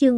chương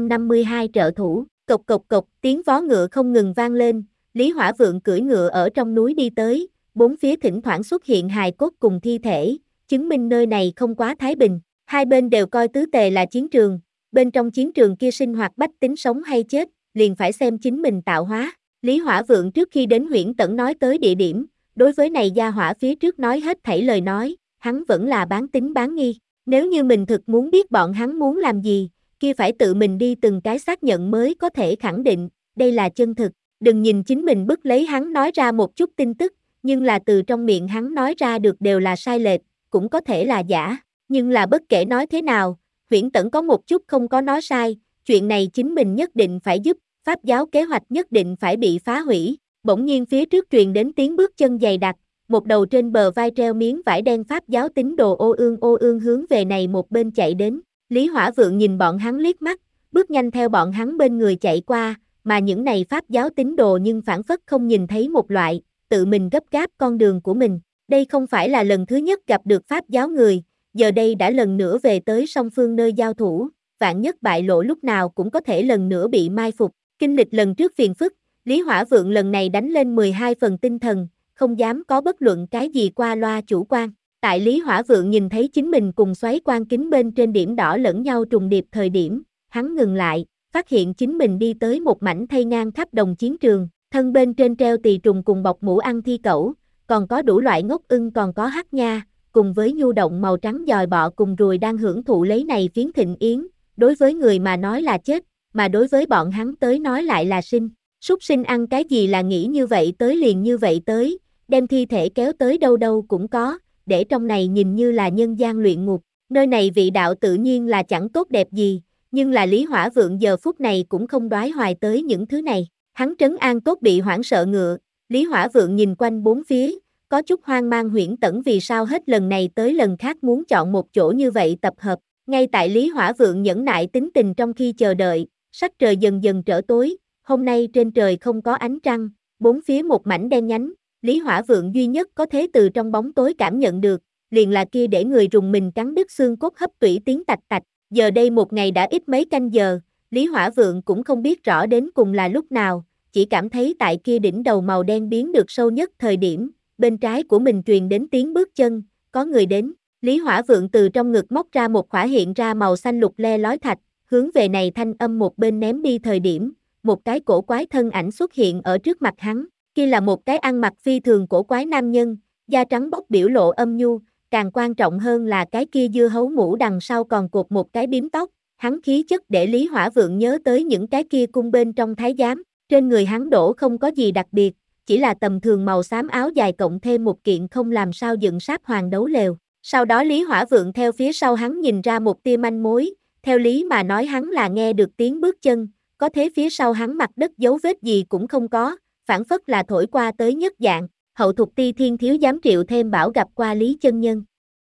752 trợ thủ, cộc cộc cộc, tiếng vó ngựa không ngừng vang lên, Lý Hỏa Vượng cưỡi ngựa ở trong núi đi tới, bốn phía thỉnh thoảng xuất hiện hài cốt cùng thi thể, chứng minh nơi này không quá thái bình, hai bên đều coi tứ tề là chiến trường, bên trong chiến trường kia sinh hoạt bách tính sống hay chết, liền phải xem chính mình tạo hóa. Lý Hỏa Vượng trước khi đến Huyễn Tẩn nói tới địa điểm, đối với này gia hỏa phía trước nói hết thảy lời nói, hắn vẫn là bán tín bán nghi, nếu như mình thực muốn biết bọn hắn muốn làm gì, kia phải tự mình đi từng cái xác nhận mới có thể khẳng định, đây là chân thực, đừng nhìn chính mình bức lấy hắn nói ra một chút tin tức, nhưng là từ trong miệng hắn nói ra được đều là sai lệch, cũng có thể là giả, nhưng là bất kể nói thế nào, Huyễn Tẩn có một chút không có nói sai, chuyện này chính mình nhất định phải giúp, Pháp giáo kế hoạch nhất định phải bị phá hủy, bỗng nhiên phía trước truyền đến tiếng bước chân dày đặc, một đầu trên bờ vai treo miếng vải đen Pháp giáo tín đồ ô ương hướng về này một bên chạy đến, Lý Hỏa Vượng nhìn bọn hắn liếc mắt, bước nhanh theo bọn hắn bên người chạy qua, mà những này Pháp giáo tín đồ nhưng phản phất không nhìn thấy một loại, tự mình gấp gáp con đường của mình, đây không phải là lần thứ nhất gặp được Pháp giáo người, giờ đây đã lần nữa về tới song phương nơi giao thủ, vạn nhất bại lộ lúc nào cũng có thể lần nữa bị mai phục, kinh lịch lần trước phiền phức, Lý Hỏa Vượng lần này đánh lên 12 phần tinh thần, không dám có bất luận cái gì qua loa chủ quan. Tại Lý Hỏa Vượng nhìn thấy chính mình cùng xoáy quan kính bên trên điểm đỏ lẫn nhau trùng điệp thời điểm, hắn ngừng lại, phát hiện chính mình đi tới một mảnh thây ngang khắp đồng chiến trường, thân bên trên treo tỳ trùng cùng bọc mũ ăn thi cẩu, còn có đủ loại ngốc ưng còn có hắc nha, cùng với nhu động màu trắng dòi bọ cùng ruồi đang hưởng thụ lấy này phiến thịnh yến, đối với người mà nói là chết, mà đối với bọn hắn tới nói lại là sinh. Súc sinh ăn cái gì là nghĩ như vậy tới liền như vậy tới, đem thi thể kéo tới đâu đâu cũng có, để trong này nhìn như là nhân gian luyện ngục, nơi này vị đạo tự nhiên là chẳng tốt đẹp gì, nhưng là Lý Hỏa Vượng giờ phút này cũng không đoái hoài tới những thứ này, hắn trấn an tốt bị hoảng sợ ngựa, Lý Hỏa Vượng nhìn quanh bốn phía, có chút hoang mang Huyễn Tẩn vì sao hết lần này tới lần khác muốn chọn một chỗ như vậy tập hợp, ngay tại Lý Hỏa Vượng nhẫn nại tính tình trong khi chờ đợi, sắc trời dần dần trở tối, hôm nay trên trời không có ánh trăng, bốn phía một mảnh đen nhánh, Lý Hỏa Vượng duy nhất có thể từ trong bóng tối cảm nhận được, liền là kia để người rùng mình cắn đứt xương cốt hấp tủy tiếng tạch tạch, giờ đây một ngày đã ít mấy canh giờ, Lý Hỏa Vượng cũng không biết rõ đến cùng là lúc nào, chỉ cảm thấy tại kia đỉnh đầu màu đen biến được sâu nhất thời điểm, bên trái của mình truyền đến tiếng bước chân, có người đến, Lý Hỏa Vượng từ trong ngực móc ra một khỏa hiện ra màu xanh lục le lói thạch, hướng về này thanh âm một bên ném đi thời điểm, một cái cổ quái thân ảnh xuất hiện ở trước mặt hắn, kia là một cái ăn mặc phi thường cổ quái nam nhân, da trắng bóc biểu lộ âm nhu, càng quan trọng hơn là cái kia dưa hấu mũ đằng sau còn cột một cái bím tóc, hắn khí chất để Lý Hỏa Vượng nhớ tới những cái kia cung bên trong thái giám, trên người hắn đổ không có gì đặc biệt, chỉ là tầm thường màu xám áo dài cộng thêm một kiện không làm sao dựng sáp hoàng đấu lều, sau đó Lý Hỏa Vượng theo phía sau hắn nhìn ra một tia manh mối, theo lý mà nói hắn là nghe được tiếng bước chân, có thế phía sau hắn mặt đất dấu vết gì cũng không có, phản phất là thổi qua tới nhất dạng, hậu thục ti thiên thiếu giám Triệu Thêm Bảo gặp qua Lý chân nhân.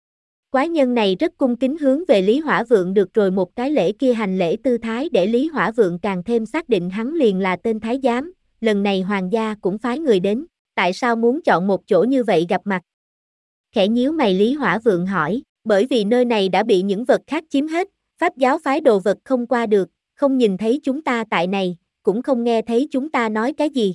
Quái nhân này rất cung kính hướng về Lý Hỏa Vượng được rồi một cái lễ kia hành lễ tư thái để Lý Hỏa Vượng càng thêm xác định hắn liền là tên thái giám, lần này hoàng gia cũng phái người đến, tại sao muốn chọn một chỗ như vậy gặp mặt? Khẽ nhíu mày Lý Hỏa Vượng hỏi, bởi vì nơi này đã bị những vật khác chiếm hết, Pháp giáo phái đồ vật không qua được, không nhìn thấy chúng ta tại này, cũng không nghe thấy chúng ta nói cái gì.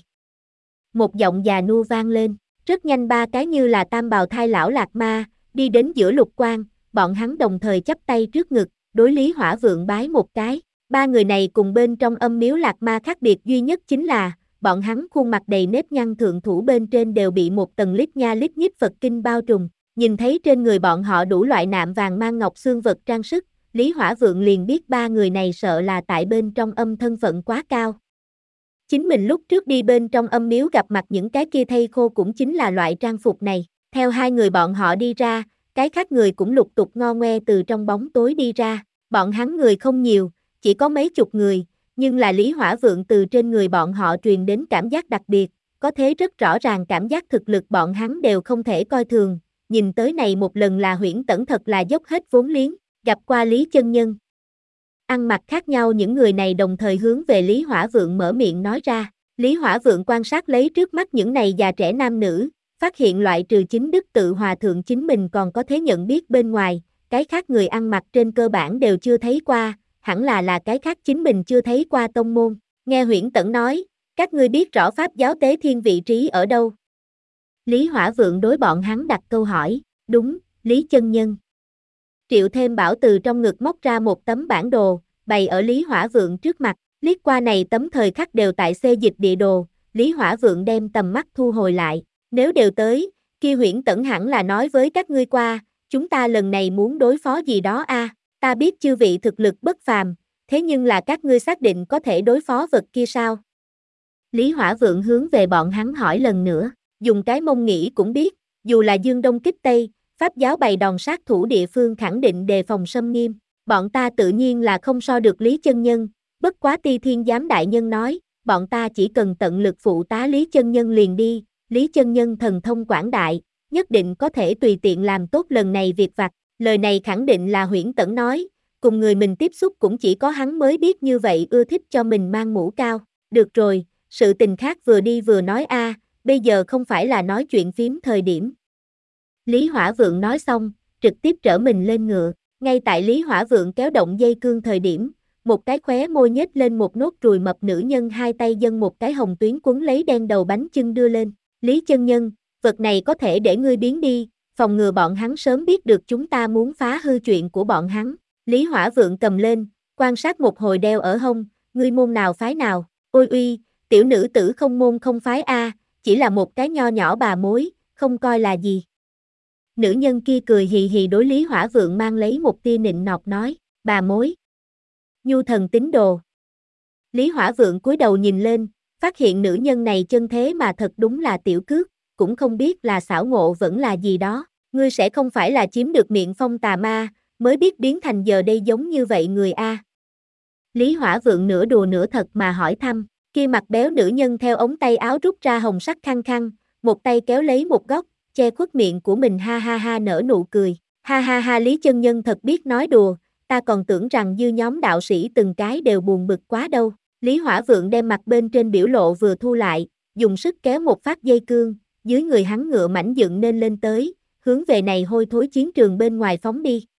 Một giọng già nua vang lên, rất nhanh ba cái như là tam bào thai lão lạc ma, đi đến giữa lục quan, bọn hắn đồng thời chắp tay trước ngực, đối Lý Hỏa Vượng bái một cái. Ba người này cùng bên trong âm miếu lạc ma khác biệt duy nhất chính là, bọn hắn khuôn mặt đầy nếp nhăn thượng thủ bên trên đều bị một tầng lít nha lít nhít Phật kinh bao trùm, nhìn thấy trên người bọn họ đủ loại nạm vàng mang ngọc xương vật trang sức, Lý Hỏa Vượng liền biết ba người này sợ là tại bên trong âm thân phận quá cao. Chính mình lúc trước đi bên trong âm miếu gặp mặt những cái kia thây khô cũng chính là loại trang phục này, theo hai người bọn họ đi ra, cái khác người cũng lục tục ngo ngoe từ trong bóng tối đi ra, bọn hắn người không nhiều, chỉ có mấy chục người, nhưng là Lý Hỏa Vượng từ trên người bọn họ truyền đến cảm giác đặc biệt, có thế rất rõ ràng cảm giác thực lực bọn hắn đều không thể coi thường, nhìn tới này một lần là Huyễn Tẩn thật là dốc hết vốn liếng, gặp qua Lý chân nhân. Ăn mặc khác nhau những người này đồng thời hướng về Lý Hỏa Vượng mở miệng nói ra, Lý Hỏa Vượng quan sát lấy trước mắt những này già trẻ nam nữ, phát hiện loại trừ chính đức tự hòa thượng chính mình còn có thế nhận biết bên ngoài, cái khác người ăn mặc trên cơ bản đều chưa thấy qua, hẳn là cái khác chính mình chưa thấy qua tông môn. Nghe Huyễn Tẩn nói, các ngươi biết rõ Pháp giáo Tế Thiên vị trí ở đâu? Lý Hỏa Vượng đối bọn hắn đặt câu hỏi, đúng, Lý chân nhân. Triệu Thêm Bảo từ trong ngực móc ra một tấm bản đồ, bày ở Lý Hỏa Vượng trước mặt, liếc qua này tấm thời khắc đều tại xê dịch địa đồ, Lý Hỏa Vượng đem tầm mắt thu hồi lại, nếu đều tới, kia Huyễn Tẩn hẳn là nói với các ngươi qua, chúng ta lần này muốn đối phó gì đó a, ta biết chư vị thực lực bất phàm, thế nhưng là các ngươi xác định có thể đối phó vật kia sao? Lý Hỏa Vượng hướng về bọn hắn hỏi lần nữa, dùng cái mông nghĩ cũng biết, dù là Dương Đông kích Tây, Pháp giáo bày đòn sát thủ địa phương khẳng định đề phòng xâm nghiêm, bọn ta tự nhiên là không so được Lý chân nhân, bất quá Ti Thiên giám đại nhân nói, bọn ta chỉ cần tận lực phụ tá Lý chân nhân liền đi, Lý chân nhân thần thông quảng đại, nhất định có thể tùy tiện làm tốt lần này việc vặt, lời này khẳng định là Huyễn Tẩn nói, cùng người mình tiếp xúc cũng chỉ có hắn mới biết như vậy ưa thích cho mình mang mũ cao, được rồi, sự tình khác vừa đi vừa nói a, bây giờ không phải là nói chuyện phím thời điểm. Lý Hỏa Vượng nói xong, trực tiếp trở mình lên ngựa, ngay tại Lý Hỏa Vượng kéo động dây cương thời điểm, một cái khóe môi nhếch lên một nốt ruồi mập nữ nhân hai tay dâng một cái hồng tuyến quấn lấy đen đầu bánh chưng đưa lên, Lý chân nhân, vật này có thể để ngươi biến đi, phòng ngừa bọn hắn sớm biết được chúng ta muốn phá hư chuyện của bọn hắn, Lý Hỏa Vượng cầm lên, quan sát một hồi đeo ở hông, ngươi môn nào phái nào, ôi uy, tiểu nữ tử không môn không phái a, chỉ là một cái nho nhỏ bà mối, không coi là gì. Nữ nhân kia cười hì hì đối Lý Hỏa Vượng mang lấy một tia nịnh nọt nói, bà mối. Nhu thần tín đồ. Lý Hỏa Vượng cúi đầu nhìn lên, phát hiện nữ nhân này chân thế mà thật đúng là tiểu cước, cũng không biết là xảo ngộ vẫn là gì đó, ngươi sẽ không phải là chiếm được miệng phong tà ma, mới biết biến thành giờ đây giống như vậy người a. Lý Hỏa Vượng nửa đùa nửa thật mà hỏi thăm, kia mặt béo nữ nhân theo ống tay áo rút ra hồng sắc khăn khăn, một tay kéo lấy một góc, che khuất miệng của mình ha ha ha nở nụ cười, ha ha ha Lý chân nhân thật biết nói đùa, ta còn tưởng rằng dư nhóm đạo sĩ từng cái đều buồn bực quá đâu. Lý Hỏa Vượng đem mặt bên trên biểu lộ vừa thu lại, dùng sức kéo một phát dây cương, dưới người hắn ngựa mảnh dựng nên lên tới, hướng về này hôi thối chiến trường bên ngoài phóng đi.